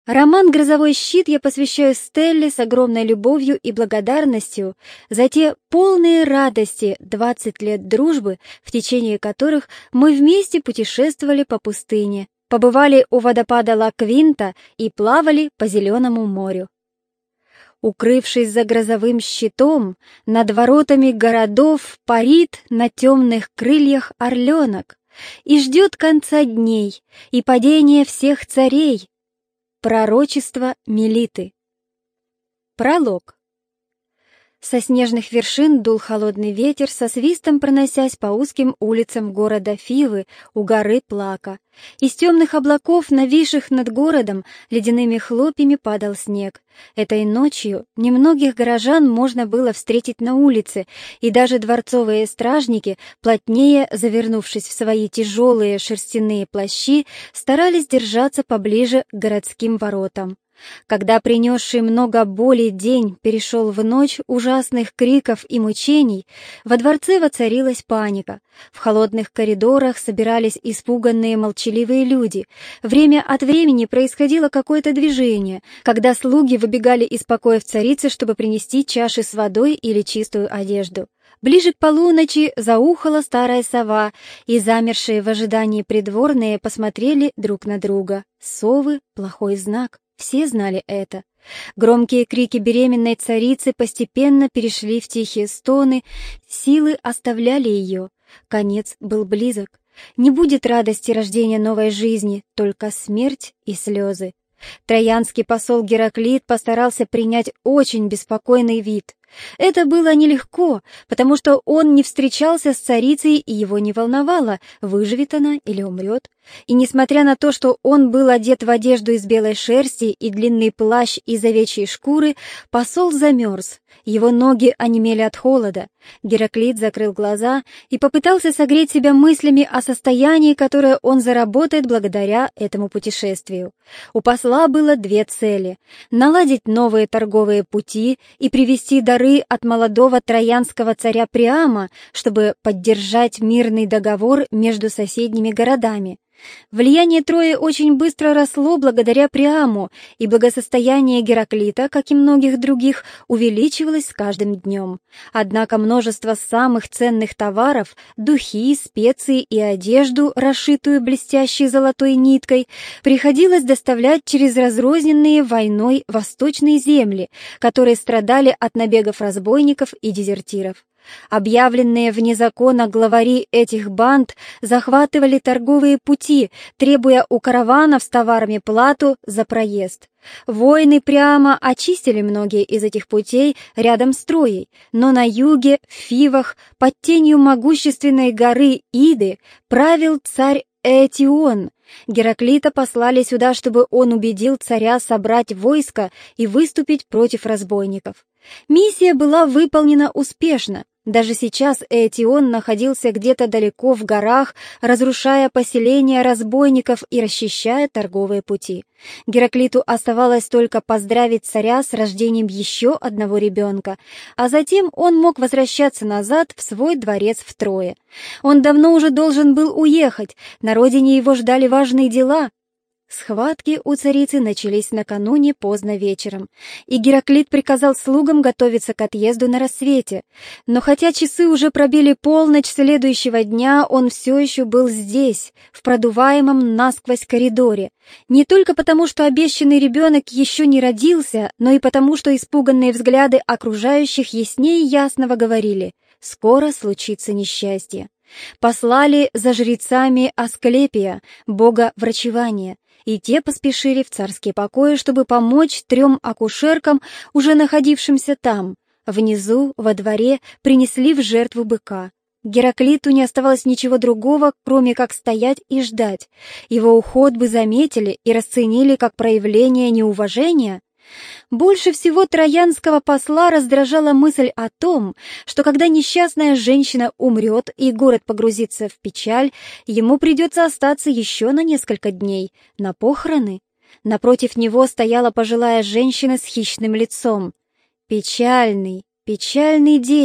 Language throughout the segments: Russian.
Роман «Грозовой щит» я посвящаю Стелле с огромной любовью и благодарностью за те полные радости 20 лет дружбы, в течение которых мы вместе путешествовали по пустыне, побывали у водопада Ла-Квинта и плавали по Зеленому морю. Укрывшись за грозовым щитом, над воротами городов парит на темных крыльях орленок и ждет конца дней и падения всех царей. Пророчество Мелиты. Пролог. Со снежных вершин дул холодный ветер, со свистом проносясь по узким улицам города Фивы у горы Плака. Из темных облаков, нависших над городом, ледяными хлопьями падал снег. Этой ночью немногих горожан можно было встретить на улице, и даже дворцовые стражники, плотнее завернувшись в свои тяжелые шерстяные плащи, старались держаться поближе к городским воротам. Когда принесший много боли день перешел в ночь ужасных криков и мучений, во дворце воцарилась паника. В холодных коридорах собирались испуганные молчаливые люди. Время от времени происходило какое-то движение, когда слуги выбегали из покоев царицы, чтобы принести чаши с водой или чистую одежду. Ближе к полуночи заухала старая сова, и замершие в ожидании придворные посмотрели друг на друга. Совы — плохой знак. Все знали это. Громкие крики беременной царицы постепенно перешли в тихие стоны, силы оставляли ее. Конец был близок. Не будет радости рождения новой жизни, только смерть и слезы. Троянский посол Гераклит постарался принять очень беспокойный вид. Это было нелегко, потому что он не встречался с царицей, и его не волновало, выживет она или умрет. И несмотря на то, что он был одет в одежду из белой шерсти и длинный плащ из овечьей шкуры, посол замерз. Его ноги онемели от холода. Гераклит закрыл глаза и попытался согреть себя мыслями о состоянии, которое он заработает благодаря этому путешествию. У посла было две цели: наладить новые торговые пути и привезти дары от молодого троянского царя Приама, чтобы поддержать мирный договор между соседними городами. Влияние Трои очень быстро росло благодаря Приаму, и благосостояние Гераклита, как и многих других, увеличивалось с каждым днем. Однако множество самых ценных товаров — духи, специи и одежду, расшитую блестящей золотой ниткой — приходилось доставлять через разрозненные войной восточные земли, которые страдали от набегов разбойников и дезертиров. Объявленные вне закона главари этих банд захватывали торговые пути, требуя у караванов с товарами плату за проезд. Воины прямо очистили многие из этих путей рядом с Троей, но на юге, в Фивах, под тенью могущественной горы Иды, правил царь Этион. Гераклита послали сюда, чтобы он убедил царя собрать войско и выступить против разбойников. Миссия была выполнена успешно. Даже сейчас Этион находился где-то далеко в горах, разрушая поселения разбойников и расчищая торговые пути. Гераклиту оставалось только поздравить царя с рождением еще одного ребенка, а затем он мог возвращаться назад в свой дворец в Трое. Он давно уже должен был уехать, на родине его ждали важные дела. Схватки у царицы начались накануне поздно вечером, и Гераклит приказал слугам готовиться к отъезду на рассвете. Но хотя часы уже пробили полночь следующего дня, он все еще был здесь, в продуваемом насквозь коридоре. Не только потому, что обещанный ребенок еще не родился, но и потому, что испуганные взгляды окружающих яснее ясного говорили: «Скоро случится несчастье». Послали за жрецами Асклепия, бога врачевания, и те поспешили в царские покои, чтобы помочь 3 акушеркам, уже находившимся там. Внизу, во дворе, принесли в жертву быка. Гераклиту не оставалось ничего другого, кроме как стоять и ждать. Его уход бы заметили и расценили как проявление неуважения. Больше всего троянского посла раздражала мысль о том, что когда несчастная женщина умрет и город погрузится в печаль, ему придется остаться еще на несколько дней на похороны. Напротив него стояла пожилая женщина с хищным лицом. «Печальный, печальный день»,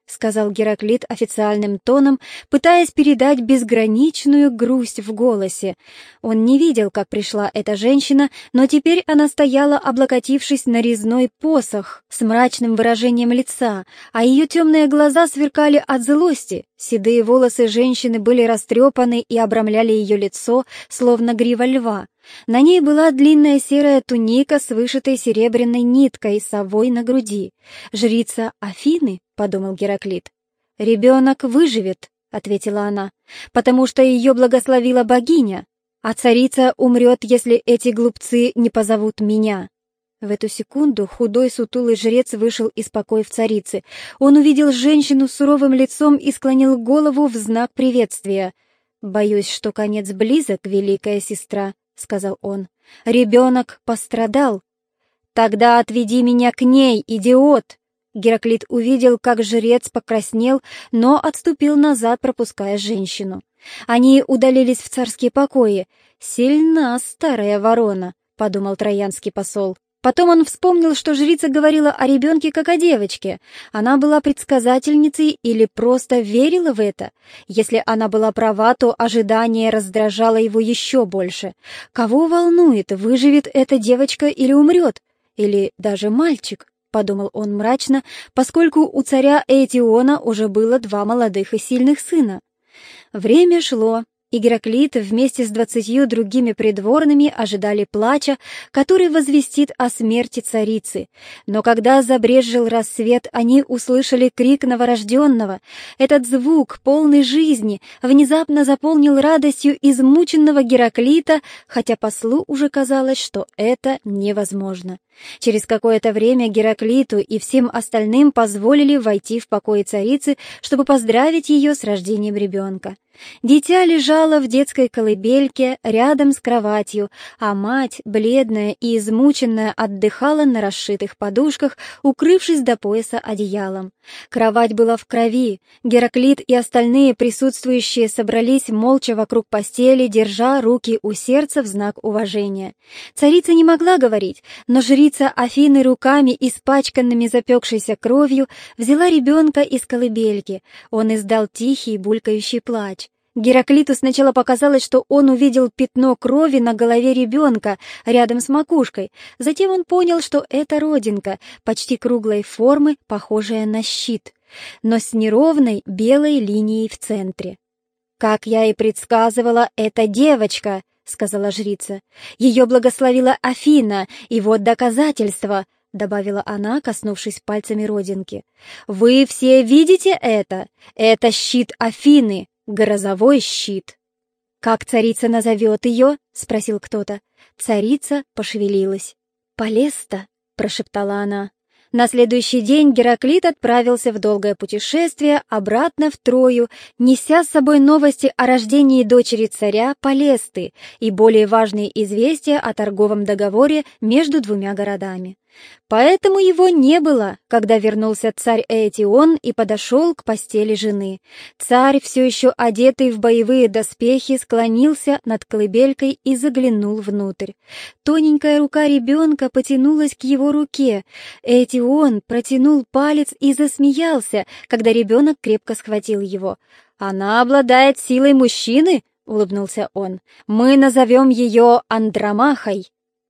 сказал Гераклит официальным тоном, пытаясь передать безграничную грусть в голосе. Он не видел, как пришла эта женщина, но теперь она стояла, облокотившись на резной посох с мрачным выражением лица, а ее темные глаза сверкали от злости. Седые волосы женщины были растрепаны и обрамляли ее лицо, словно грива льва. На ней была длинная серая туника с вышитой серебряной ниткой совой на груди. «Жрица Афины», — подумал Гераклит. «Ребенок выживет», — ответила она, — «потому что ее благословила богиня, а царица умрет, если эти глупцы не позовут меня». В эту секунду худой сутулый жрец вышел из покоев царицы. Он увидел женщину с суровым лицом и склонил голову в знак приветствия. «Боюсь, что конец близок, великая сестра», — сказал он. «Ребенок пострадал». «Тогда отведи меня к ней, идиот!» Гераклит увидел, как жрец покраснел, но отступил назад, пропуская женщину. Они удалились в царские покои. «Сильна старая ворона», — подумал троянский посол. Потом он вспомнил, что жрица говорила о ребенке как о девочке. Она была предсказательницей или просто верила в это? Если она была права, то ожидание раздражало его еще больше. Кого волнует, выживет эта девочка или умрет? Или даже мальчик? Подумал он мрачно, поскольку у царя Ээтиона уже было 2 молодых и сильных сына. Время шло, и Гераклит вместе с 20 другими придворными ожидали плача, который возвестит о смерти царицы. Но когда забрезжил рассвет, они услышали крик новорожденного. Этот звук, полный жизни, внезапно заполнил радостью измученного Гераклита, хотя послу уже казалось, что это невозможно. Через какое-то время Гераклиту и всем остальным позволили войти в покои царицы, чтобы поздравить ее с рождением ребенка. Дитя лежало в детской колыбельке рядом с кроватью, а мать, бледная и измученная, отдыхала на расшитых подушках, укрывшись до пояса одеялом. Кровать была в крови. Гераклит и остальные присутствующие собрались молча вокруг постели, держа руки у сердца в знак уважения. Царица не могла говорить, но жрица Афины руками, испачканными запекшейся кровью, взяла ребенка из колыбельки. Он издал тихий булькающий плач. Гераклиту сначала показалось, что он увидел пятно крови на голове ребенка рядом с макушкой. Затем он понял, что это родинка, почти круглой формы, похожая на щит, но с неровной белой линией в центре. «Как я и предсказывала, это девочка», — сказала жрица. «Ее благословила Афина, и вот доказательство», — добавила она, коснувшись пальцами родинки. «Вы все видите это? Это щит Афины. Грозовой щит». «Как царица назовет ее?» — спросил кто-то. Царица пошевелилась. «Полеста», — прошептала она. На следующий день Гераклит отправился в долгое путешествие обратно в Трою, неся с собой новости о рождении дочери царя Полесты и более важные известия о торговом договоре между 2 городами. Поэтому его не было, когда вернулся царь Ээтион и подошел к постели жены. Царь, все еще одетый в боевые доспехи, склонился над колыбелькой и заглянул внутрь. Тоненькая рука ребенка потянулась к его руке. Ээтион протянул палец и засмеялся, когда ребенок крепко схватил его. «Она обладает силой мужчины», — улыбнулся он. «Мы назовем ее Андромахой».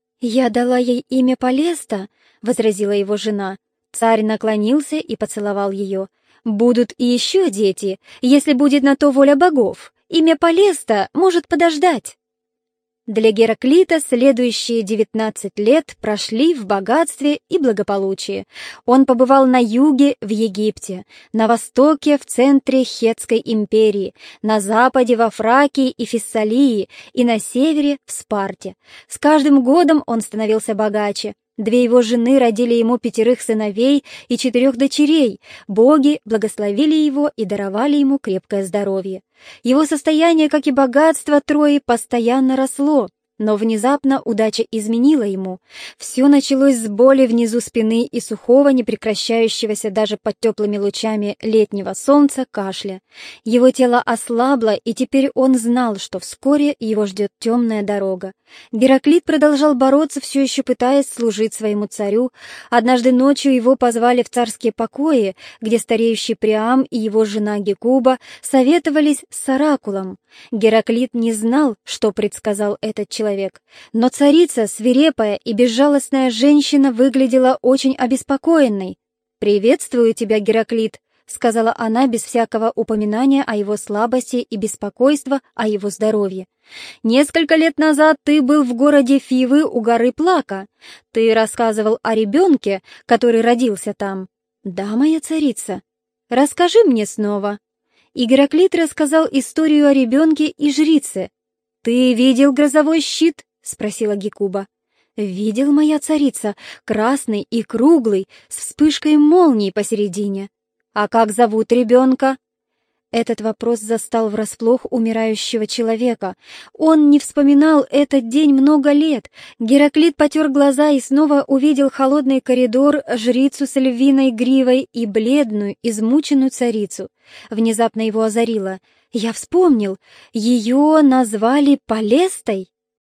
«Я дала ей имя Полеста», — возразила его жена. Царь наклонился и поцеловал ее. «Будут и еще дети, если будет на то воля богов. Имя Полеста может подождать». Для Гераклита следующие 19 лет прошли в богатстве и благополучии. Он побывал на юге в Египте, на востоке в центре Хеттской империи, на западе во Фракии и Фессалии и на севере в Спарте. С каждым годом он становился богаче. 2 его жены родили ему 5 сыновей и 4 дочерей. Боги благословили его и даровали ему крепкое здоровье. Его состояние, как и богатство Трои, постоянно росло. Но внезапно удача изменила ему. Все началось с боли внизу спины и сухого, непрекращающегося даже под теплыми лучами летнего солнца кашля. Его тело ослабло, и теперь он знал, что вскоре его ждет темная дорога. Гераклит продолжал бороться, все еще пытаясь служить своему царю. Однажды ночью его позвали в царские покои, где стареющий Приам и его жена Гекуба советовались с оракулом. Гераклит не знал, что предсказал этот человек, но царица, свирепая и безжалостная женщина, выглядела очень обеспокоенной. «Приветствую тебя, Гераклит», — сказала она без всякого упоминания о его слабости и беспокойства о его здоровье. «Несколько лет назад ты был в городе Фивы у горы Плака. Ты рассказывал о ребенке, который родился там». «Да, моя царица». «Расскажи мне снова». И Гераклит рассказал историю о ребенке и жрице. «Ты видел грозовой щит?» — спросила Гекуба. «Видел, моя царица, красный и круглый, с вспышкой молнии посередине». «А как зовут ребенка?» Этот вопрос застал врасплох умирающего человека. Он не вспоминал этот день много лет. Гераклит потер глаза и снова увидел холодный коридор, жрицу с львиной гривой и бледную, измученную царицу. Внезапно его озарило. «Я вспомнил! Ее назвали Полестой!»